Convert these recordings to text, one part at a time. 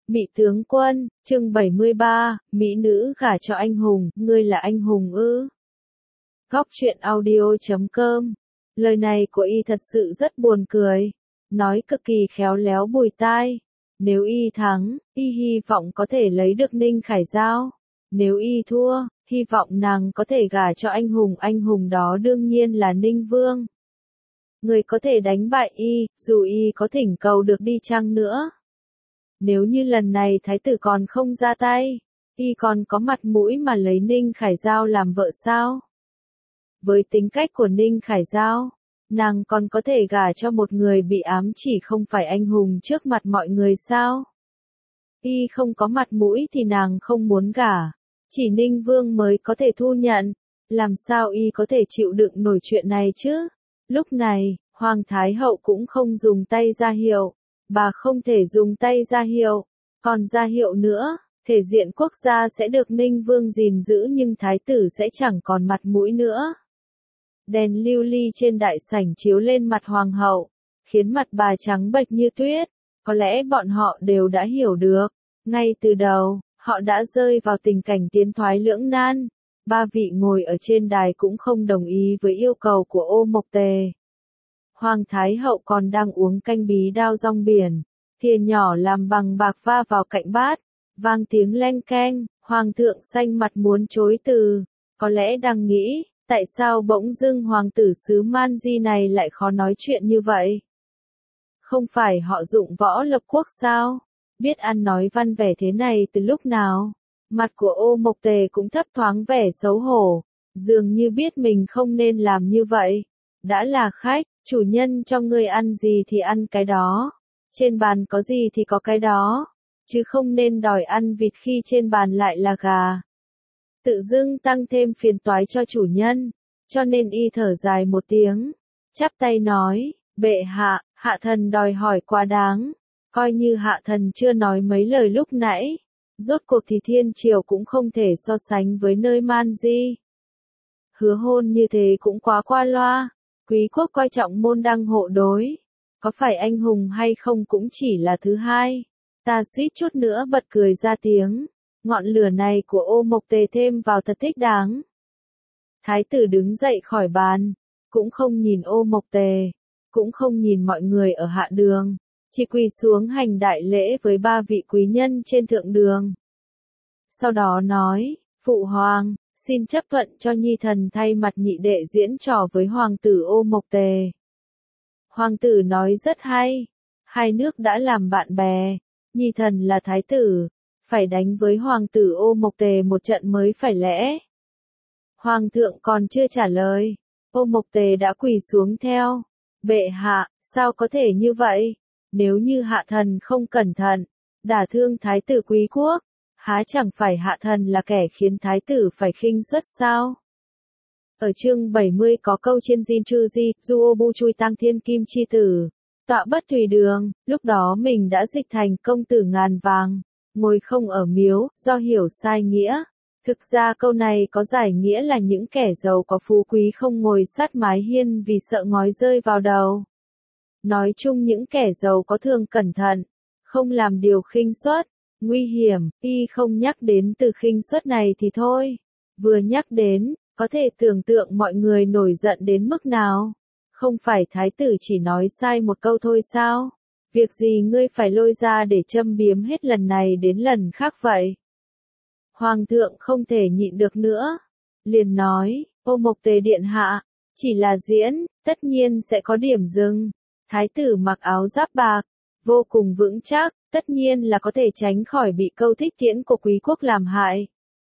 Mị tướng quân, chương 73, Mỹ nữ gả cho anh hùng, ngươi là anh hùng ư? Góc truyện audio.com. Lời này của y thật sự rất buồn cười, nói cực kỳ khéo léo bùi tai. Nếu y thắng, y hy vọng có thể lấy được Ninh Khải Giao. Nếu y thua, hy vọng nàng có thể gả cho anh hùng đó đương nhiên là Ninh Vương. Người có thể đánh bại y, dù y có thỉnh cầu được đi chăng nữa. Nếu như lần này thái tử còn không ra tay, y còn có mặt mũi mà lấy Ninh Khải Giao làm vợ sao? Với tính cách của Ninh Khải Giao, nàng còn có thể gả cho một người bị ám chỉ không phải anh hùng trước mặt mọi người sao? Y không có mặt mũi thì nàng không muốn gả, chỉ Ninh Vương mới có thể thu nhận, làm sao y có thể chịu đựng nổi chuyện này chứ? Lúc này, Hoàng Thái Hậu cũng không dùng tay ra hiệu. Bà không thể dùng tay ra hiệu, còn ra hiệu nữa, thể diện quốc gia sẽ được Ninh Vương gìn giữ nhưng thái tử sẽ chẳng còn mặt mũi nữa. Đèn lưu ly trên đại sảnh chiếu lên mặt hoàng hậu, khiến mặt bà trắng bệch như tuyết. Có lẽ bọn họ đều đã hiểu được, ngay từ đầu, họ đã rơi vào tình cảnh tiến thoái lưỡng nan. Ba vị ngồi ở trên đài cũng không đồng ý với yêu cầu của Ô Mộc Tề. Hoàng Thái Hậu còn đang uống canh bí đao rong biển, thìa nhỏ làm bằng bạc va vào cạnh bát, vang tiếng leng keng, Hoàng thượng xanh mặt muốn chối từ, có lẽ đang nghĩ, tại sao bỗng dưng hoàng tử xứ Man Di này lại khó nói chuyện như vậy? Không phải họ dụng võ lập quốc sao? Biết ăn nói văn vẻ thế này từ lúc nào? Mặt của Ô Mộc Tề cũng thấp thoáng vẻ xấu hổ, dường như biết mình không nên làm như vậy. Đã là khách, chủ nhân cho ngươi ăn gì thì ăn cái đó, trên bàn có gì thì có cái đó, chứ không nên đòi ăn vịt khi trên bàn lại là gà. Tự dưng tăng thêm phiền toái cho chủ nhân, cho nên y thở dài một tiếng, chắp tay nói, bệ hạ, hạ thần đòi hỏi quá đáng, coi như hạ thần chưa nói mấy lời lúc nãy, rốt cuộc thì thiên triều cũng không thể so sánh với nơi Man Di. Hứa hôn như thế cũng quá qua loa. Quý quốc coi trọng môn đăng hộ đối, có phải anh hùng hay không cũng chỉ là thứ hai. Ta suýt chút nữa bật cười ra tiếng, ngọn lửa này của Ô Mộc Tề thêm vào thật thích đáng. Thái tử đứng dậy khỏi bàn, cũng không nhìn Ô Mộc Tề, cũng không nhìn mọi người ở hạ đường, chỉ quỳ xuống hành đại lễ với ba vị quý nhân trên thượng đường. Sau đó nói, Phụ Hoàng, xin chấp thuận cho nhi thần thay mặt nhị đệ diễn trò với hoàng tử Ô Mộc Tề. Hoàng tử nói rất hay, hai nước đã làm bạn bè, nhi thần là thái tử, phải đánh với hoàng tử Ô Mộc Tề một trận mới phải lẽ. Hoàng thượng còn chưa trả lời, Ô Mộc Tề đã quỳ xuống theo. Bệ hạ, sao có thể như vậy? Nếu như hạ thần không cẩn thận, đả thương thái tử quý quốc, há chẳng phải hạ thần là kẻ khiến thái tử phải khinh suất sao? Ở chương 70 có câu trên Jin Chư Di, Du Ô Bu Chui Tăng Thiên Kim Chi Tử, tọa bất thùy đường, lúc đó mình đã dịch thành công tử ngàn vàng, ngồi không ở miếu, do hiểu sai nghĩa. Thực ra câu này có giải nghĩa là những kẻ giàu có phú quý không ngồi sát mái hiên vì sợ ngói rơi vào đầu. Nói chung những kẻ giàu có thường cẩn thận, không làm điều khinh suất. Nguy hiểm, y không nhắc đến từ khinh suất này thì thôi. Vừa nhắc đến, có thể tưởng tượng mọi người nổi giận đến mức nào. Không phải thái tử chỉ nói sai một câu thôi sao? Việc gì ngươi phải lôi ra để châm biếm hết lần này đến lần khác vậy? Hoàng thượng không thể nhịn được nữa. Liền nói, Ô Mộc Tề điện hạ, chỉ là diễn, tất nhiên sẽ có điểm dừng. Thái tử mặc áo giáp bạc, vô cùng vững chắc, tất nhiên là có thể tránh khỏi bị câu thích tiễn của quý quốc làm hại.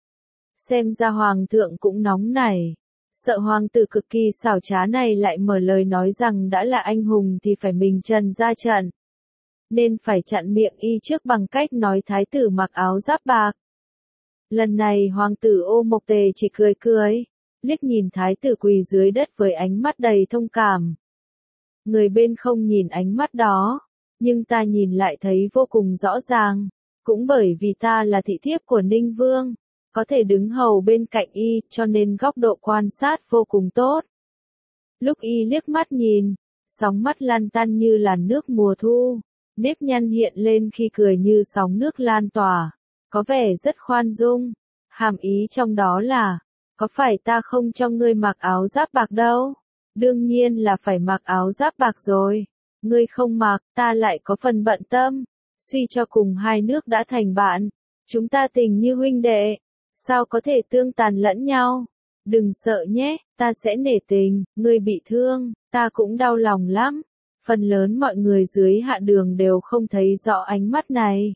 Xem ra hoàng thượng cũng nóng nảy, sợ hoàng tử cực kỳ xảo trá này lại mở lời nói rằng đã là anh hùng thì phải mình trần ra trận. Nên phải chặn miệng y trước bằng cách nói thái tử mặc áo giáp bạc. Lần này hoàng tử Ô Mộc Tề chỉ cười cười, liếc nhìn thái tử quỳ dưới đất với ánh mắt đầy thông cảm. Người bên không nhìn ánh mắt đó, nhưng ta nhìn lại thấy vô cùng rõ ràng, cũng bởi vì ta là thị thiếp của Ninh Vương, có thể đứng hầu bên cạnh y, cho nên góc độ quan sát vô cùng tốt. Lúc y liếc mắt nhìn, sóng mắt lăn tăn như làn nước mùa thu, Nếp nhăn hiện lên khi cười như sóng nước lan tỏa, có vẻ rất khoan dung. Hàm ý trong đó là, có phải ta không cho ngươi mặc áo giáp bạc đâu? Đương nhiên là phải mặc áo giáp bạc rồi. Ngươi không mặc, ta lại có phần bận tâm. Suy cho cùng hai nước đã thành bạn. Chúng ta tình như huynh đệ. Sao có thể tương tàn lẫn nhau? Đừng sợ nhé, ta sẽ nể tình. Ngươi bị thương, ta cũng đau lòng lắm. Phần lớn mọi người dưới hạ đường đều không thấy rõ ánh mắt này.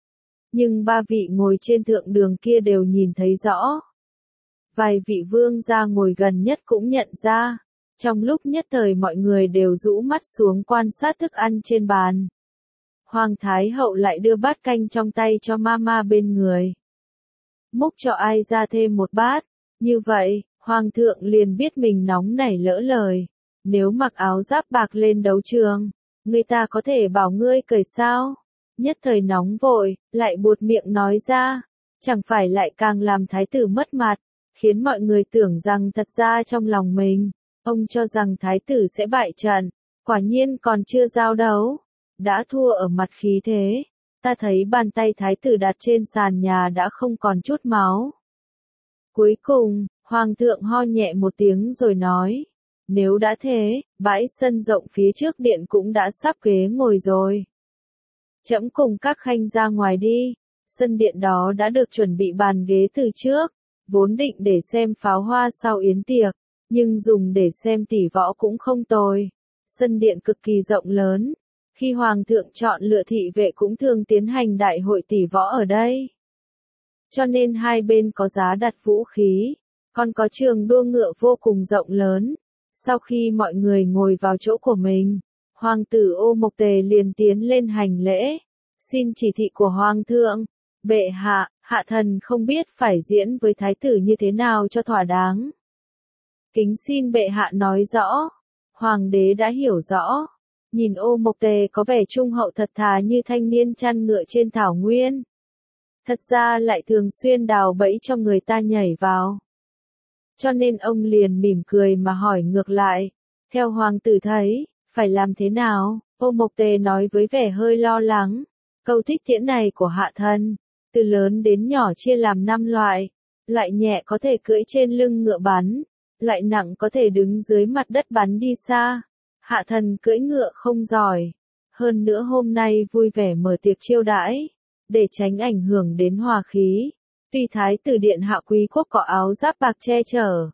Nhưng ba vị ngồi trên thượng đường kia đều nhìn thấy rõ. Vài vị vương gia ngồi gần nhất cũng nhận ra. Trong lúc nhất thời mọi người đều rũ mắt xuống quan sát thức ăn trên bàn. Hoàng Thái Hậu lại đưa bát canh trong tay cho mama bên người. Múc cho ai ra thêm một bát. Như vậy, Hoàng thượng liền biết mình nóng nảy lỡ lời. Nếu mặc áo giáp bạc lên đấu trường, người ta có thể bảo ngươi cởi sao? Nhất thời nóng vội, lại buột miệng nói ra. Chẳng phải lại càng làm thái tử mất mặt, khiến mọi người tưởng rằng thật ra trong lòng mình, ông cho rằng thái tử sẽ bại trận. Quả nhiên còn chưa giao đấu, đã thua ở mặt khí thế. Ta thấy bàn tay thái tử đặt trên sàn nhà đã không còn chút máu. Cuối cùng, Hoàng thượng ho nhẹ một tiếng rồi nói. Nếu đã thế, bãi sân rộng phía trước điện cũng đã sắp ghế ngồi rồi. Trẫm cùng các khanh ra ngoài đi. Sân điện đó đã được chuẩn bị bàn ghế từ trước, vốn định để xem pháo hoa sau yến tiệc, nhưng dùng để xem tỷ võ cũng không tồi. Sân điện cực kỳ rộng lớn. Khi Hoàng thượng chọn lựa thị vệ cũng thường tiến hành đại hội tỷ võ ở đây. Cho nên hai bên có giá đặt vũ khí, còn có trường đua ngựa vô cùng rộng lớn. Sau khi mọi người ngồi vào chỗ của mình, Hoàng tử Ô Mộc Tề liền tiến lên hành lễ. Xin chỉ thị của Hoàng thượng. Bệ hạ, hạ thần không biết phải diễn với thái tử như thế nào cho thỏa đáng. Kính xin bệ hạ nói rõ. Hoàng đế đã hiểu rõ. Nhìn Ô Mộc Tề có vẻ trung hậu thật thà như thanh niên chăn ngựa trên thảo nguyên. Thật ra lại thường xuyên đào bẫy cho người ta nhảy vào. Cho nên ông liền mỉm cười mà hỏi ngược lại. Theo hoàng tử thấy, phải làm thế nào? Ô Mộc Tề nói với vẻ hơi lo lắng. Câu thích tiễn này của hạ thần, từ lớn đến nhỏ chia làm 5 loại. Loại nhẹ có thể cưỡi trên lưng ngựa bắn. Loại nặng có thể đứng dưới mặt đất bắn đi xa. Hạ thần cưỡi ngựa không giỏi. Hơn nữa hôm nay vui vẻ mở tiệc chiêu đãi. Để tránh ảnh hưởng đến hòa khí. Tuy thái tử điện hạ quý quốc có áo giáp bạc che chở,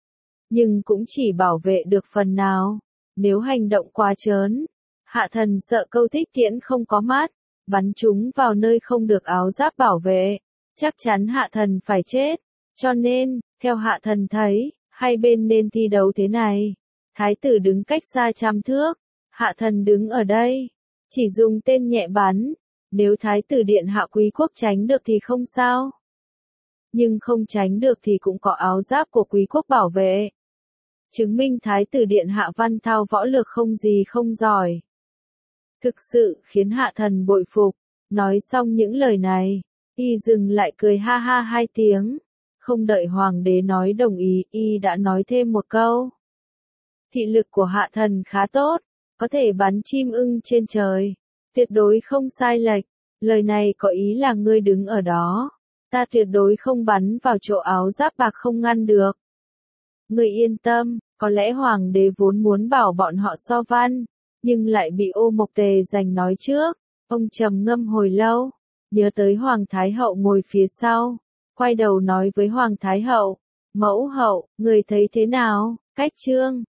nhưng cũng chỉ bảo vệ được phần nào. Nếu hành động quá trớn, hạ thần sợ câu thích tiễn không có mát, bắn chúng vào nơi không được áo giáp bảo vệ, chắc chắn hạ thần phải chết. Cho nên, theo hạ thần thấy, hai bên nên thi đấu thế này. Thái tử đứng cách xa 100 thước, hạ thần đứng ở đây, chỉ dùng tên nhẹ bắn. Nếu thái tử điện hạ quý quốc tránh được thì không sao. Nhưng không tránh được thì cũng có áo giáp của quý quốc bảo vệ. Chứng minh thái tử điện hạ văn thao võ lược không gì không giỏi. Thực sự khiến hạ thần bội phục. Nói xong những lời này, y dừng lại cười ha ha 2 tiếng. Không đợi hoàng đế nói đồng ý, y đã nói thêm một câu. Thị lực của hạ thần khá tốt, có thể bắn chim ưng trên trời. Tuyệt đối không sai lệch. Lời này có ý là ngươi đứng ở đó. Ta tuyệt đối không bắn vào chỗ áo giáp bạc không ngăn được. Ngươi yên tâm, có lẽ hoàng đế vốn muốn bảo bọn họ so văn, nhưng lại bị Ô Mộc Tề giành nói trước. Ông trầm ngâm hồi lâu, nhớ tới Hoàng Thái Hậu ngồi phía sau, quay đầu nói với Hoàng Thái Hậu, mẫu hậu, người thấy thế nào? Cách chương